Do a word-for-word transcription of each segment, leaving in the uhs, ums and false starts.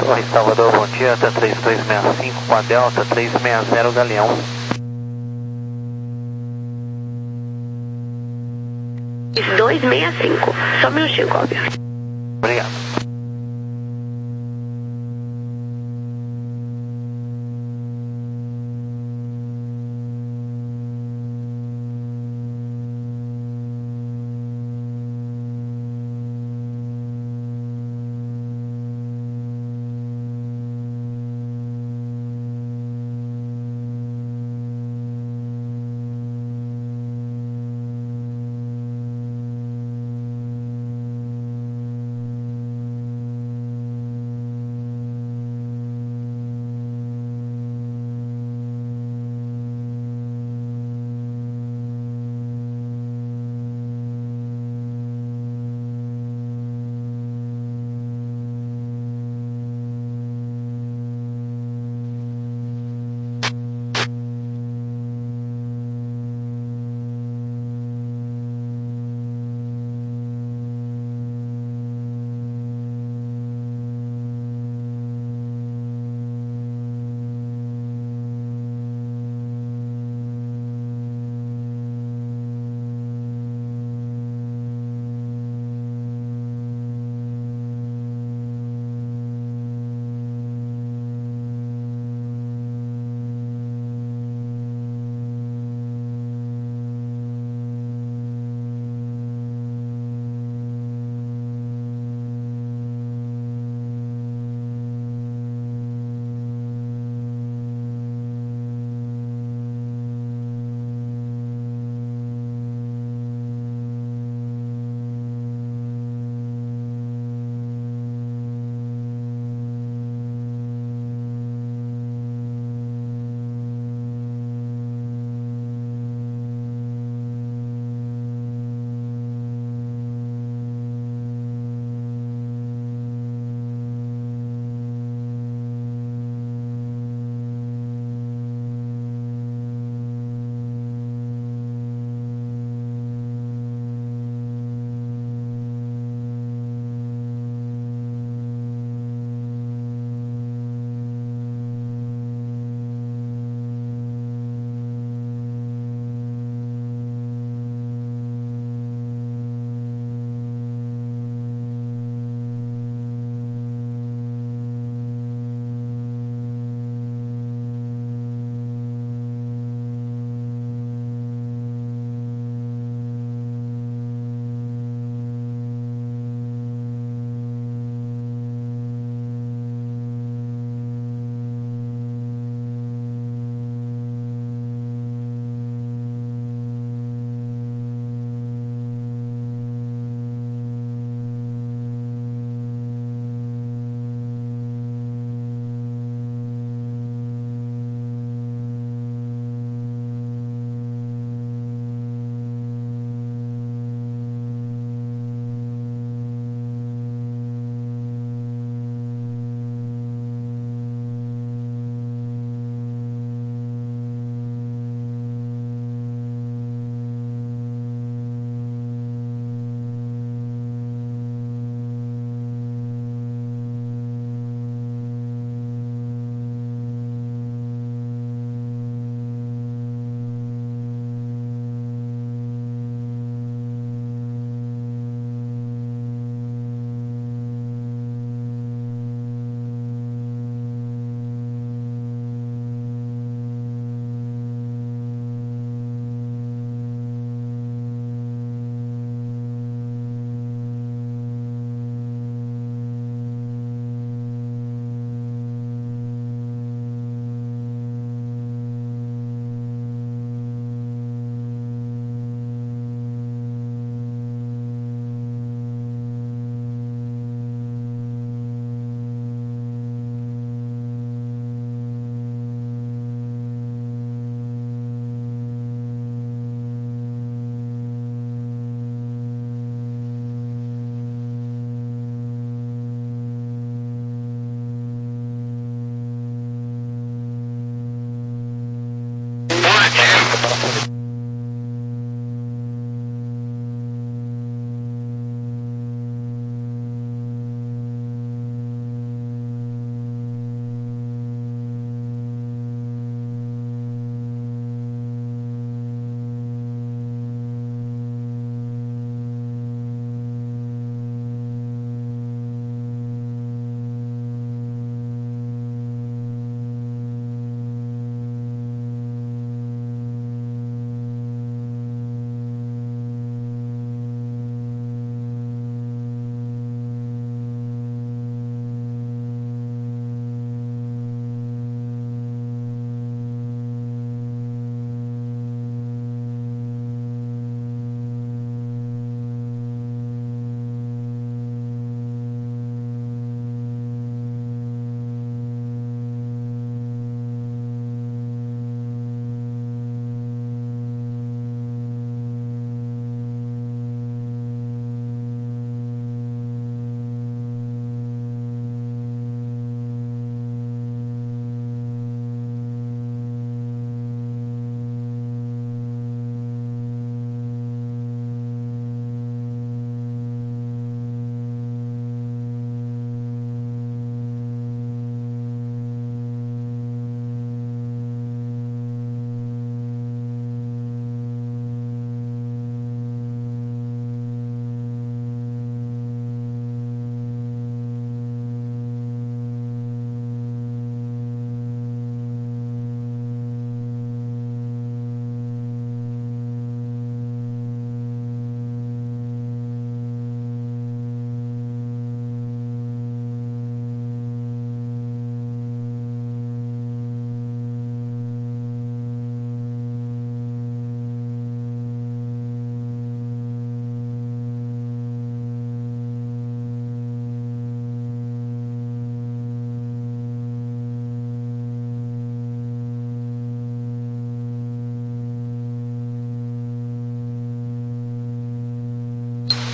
Torre Salvador, bom dia, até três dois seis cinco com a Delta, três seis zero Galeão. dois seis cinco, só um minutinho, cópia. Obrigado.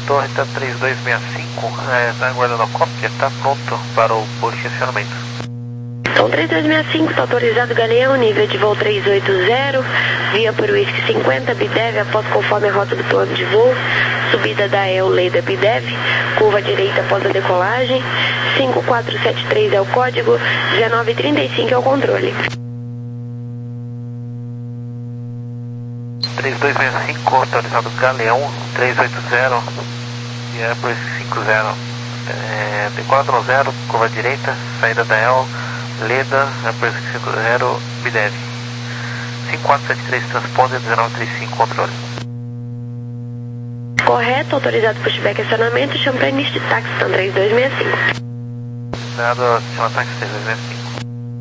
Torre está três dois seis cinco, está aguardando a cópia, está pronto para o posicionamento. Então, três dois seis cinco, está autorizado Galeão, nível de voo três oito zero, via para o Whisky cinquenta, Bidev, após conforme a rota do plano de voo, subida da E O Leda Bidev, curva direita após a decolagem, cinco quatro sete três é o código, dezenove trinta e cinco é o controle. três dois seis cinco, autorizado Galeão, três oito zero, via para o Whisky cinquenta, é, decola no zero, curva direita, saída da E O Leda, Airport cinquenta, Bidev. cinco quatro sete três, transponder, dezenove trinta e cinco, controle. Correto, autorizado pushback acionamento, chama para início de táxi, então três dois seis cinco. Dado, chama táxi três dois seis cinco.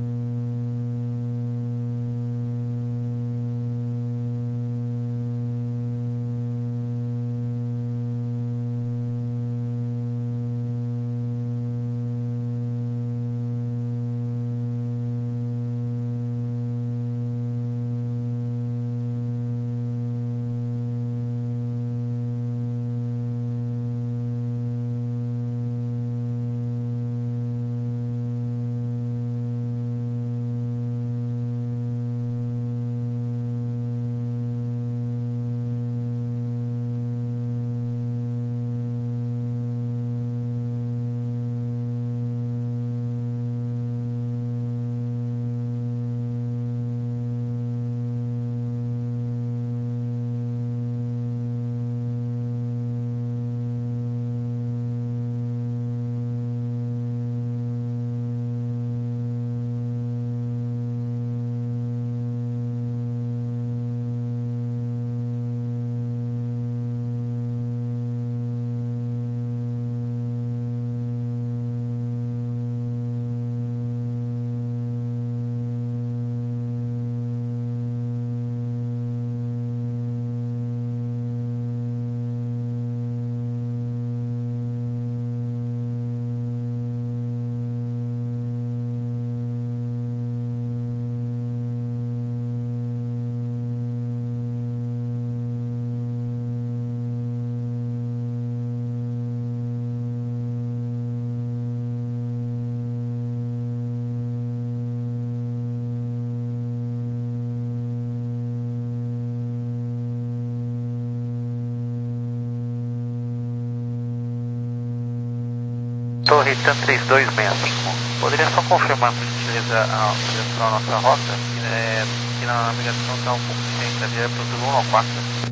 Torre TAM três dois seis cinco, poderia só confirmar por gentileza a direção da nossa rota, que, é, que na navegação está um pouco diferente, a direita para o um quatro.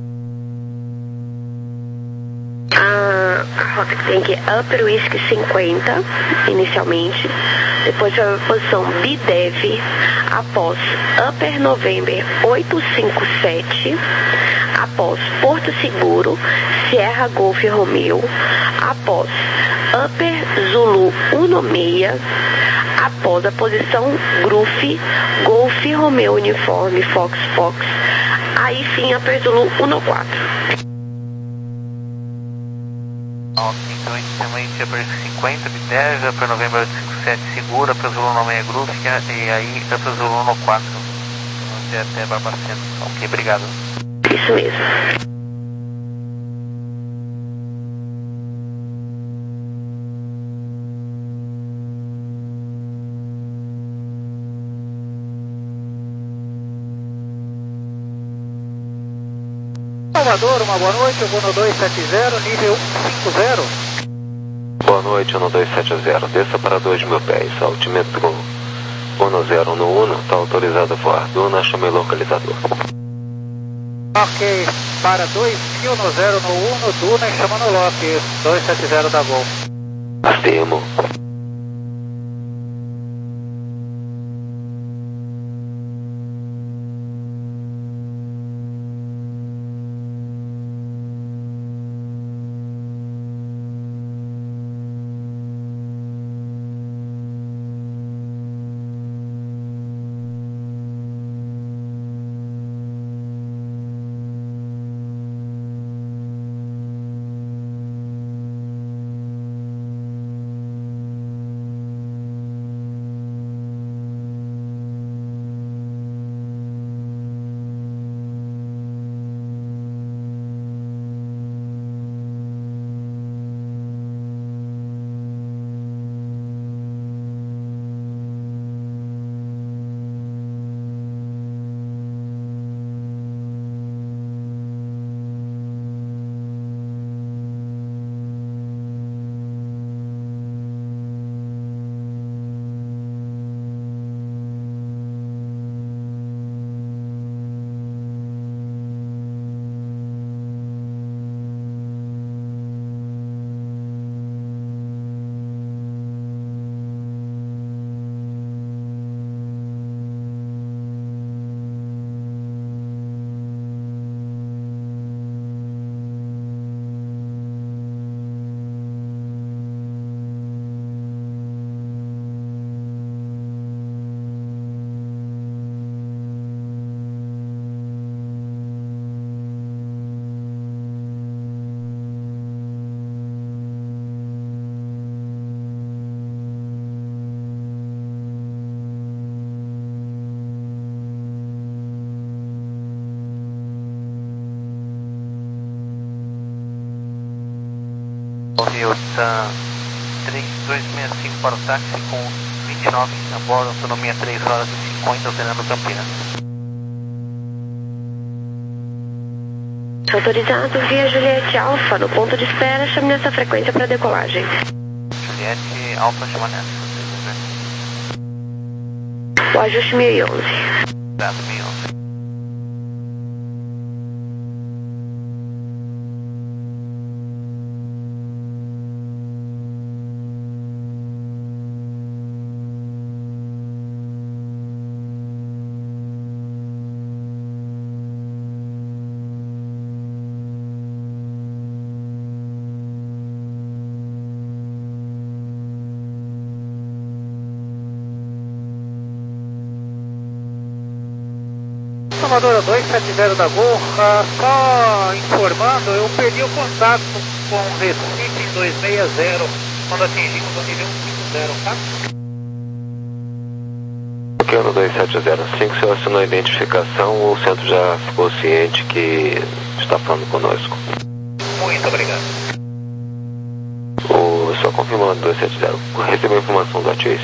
A, a rota que tem aqui é Upper Whisky cinquenta, inicialmente, depois vai a posição Bidev, após Upper November oito cinco sete, após Porto Seguro, Sierra Golf Romeo, após Upper Zulu dezesseis, após a posição Gruf, Golf Romeo Uniforme Fox Fox, aí sim Upper Zulu quatorze. Ok, então inicialmente Upper cinquenta, Bidev, Upper November oito cinco sete, segura, Upper Zulu dezesseis Gruf, e aí Upper Zulu quatro, até, até Barbacena. Ok, obrigado. Isso mesmo. Salvador, uma boa noite, Uno dois sete zero, nível cento e cinquenta. Boa noite, Uno dois sete zero, desça para dois mil pés, altímetro um zero no um, está autorizado a voar, Duna, chame localizador. Ok, para dois mil no zero no um, Duna, chama no lock, dois sete zero da Gol. Afirmo. rota três dois seis cinco para o táxi com vinte e nove a bordo, autonomia três horas e cinquenta, operando Campinas. Autorizado via Juliette Alfa, no ponto de espera, chame nessa frequência para decolagem. Juliette Alfa, chama nessa. O ajuste mil e onze. Exato, mil e onze. Amadora dois sete zero da Gol, uh, só informando, eu perdi o contato com Recife em dois seis zero quando atingimos o nível cinco zero, tá? Ok, no dois sete zero cinco, se eu assinou a identificação, o centro já ficou ciente que está falando conosco. Muito obrigado. O, só confirmando, dois sete zero, recebeu a informação do Atis?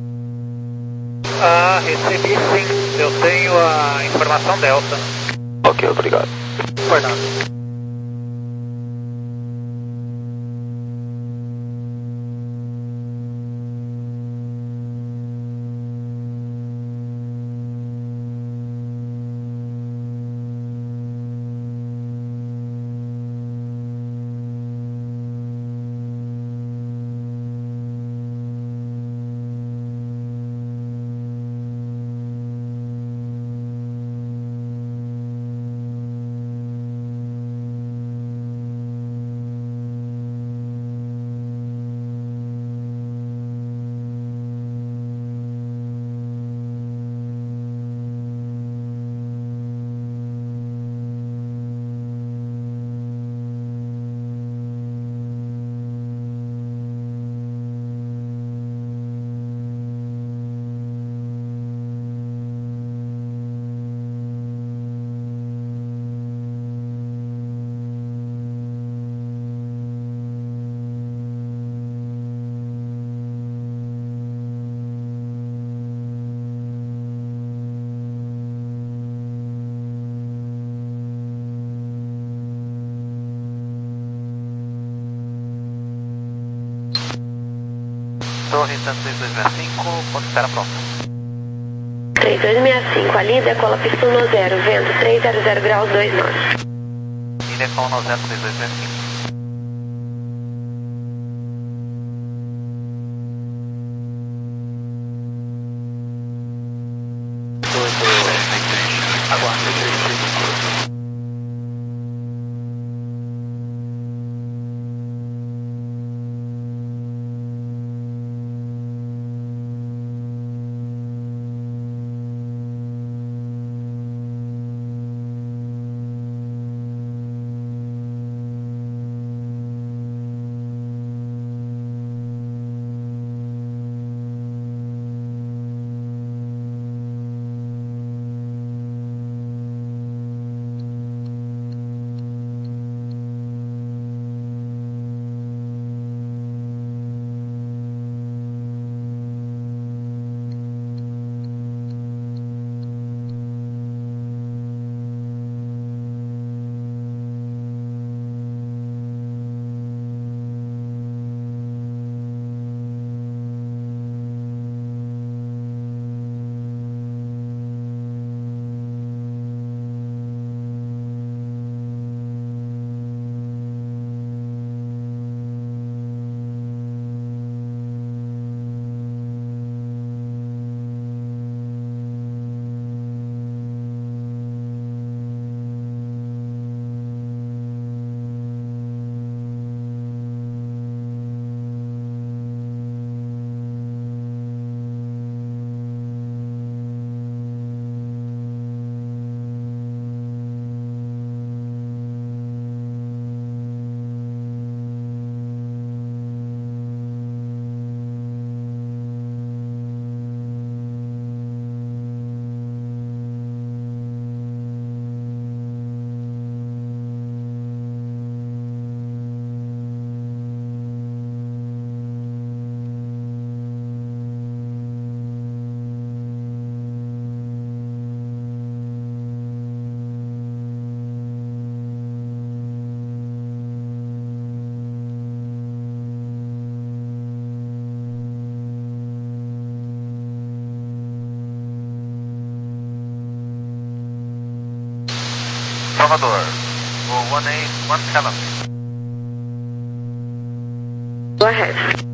Ah, recebi sim, eu tenho a informação Delta. Ok, obrigado. Por nada. Torre Santos três dois seis cinco, ponto de espera pronto. três dois seis cinco, a linha decola pista um zero, vento trezentos graus dois nós. Linha decola um zero três dois seis cinco. Salvador, o one eight one seven. Go ahead.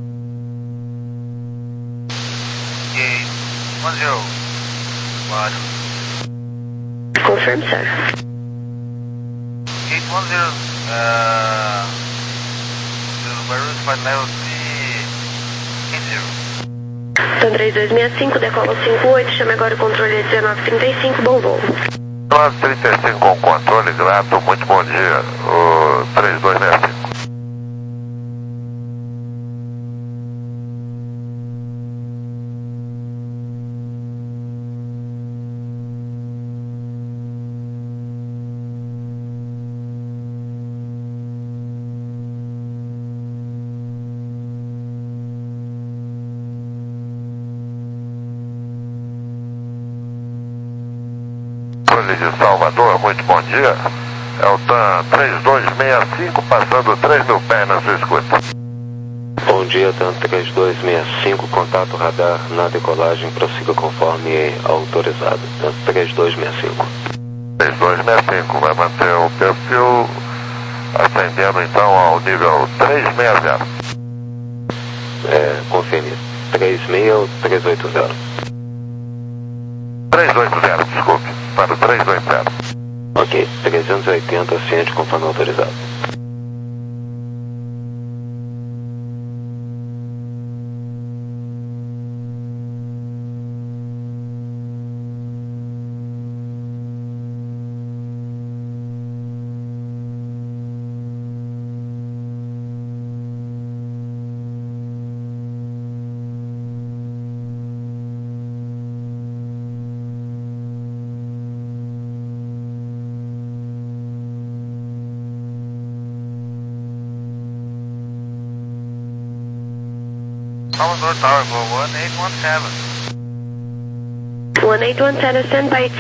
eight one zero. Roger. Confirm, sir. eight one zero, uh, Beirut, flight level three zero. Então três dois seis cinco, decola cinco oito, chame agora o controle dezenove trinta e cinco, bom voo. dezenove trinta e cinco com controle, grato, muito bom dia, o três dois seis cinco. De Salvador, muito bom dia. É o TAM três dois seis cinco, passando três mil pés na sua escuta. Bom dia, TAM três dois seis cinco, contato radar na decolagem, prossiga conforme autorizado. TAM três dois seis cinco. três dois seis cinco, vai manter o perfil ascendendo então ao nível trezentos e sessenta. É, confirme. três seis ou três oito zero? trezentos e oitenta, desculpe, para o trezentos e oitenta. Ok, trezentos e oitenta, ciente conforme autorizado. Salvador Tower, go one eight one seven. one eight one seven, stand by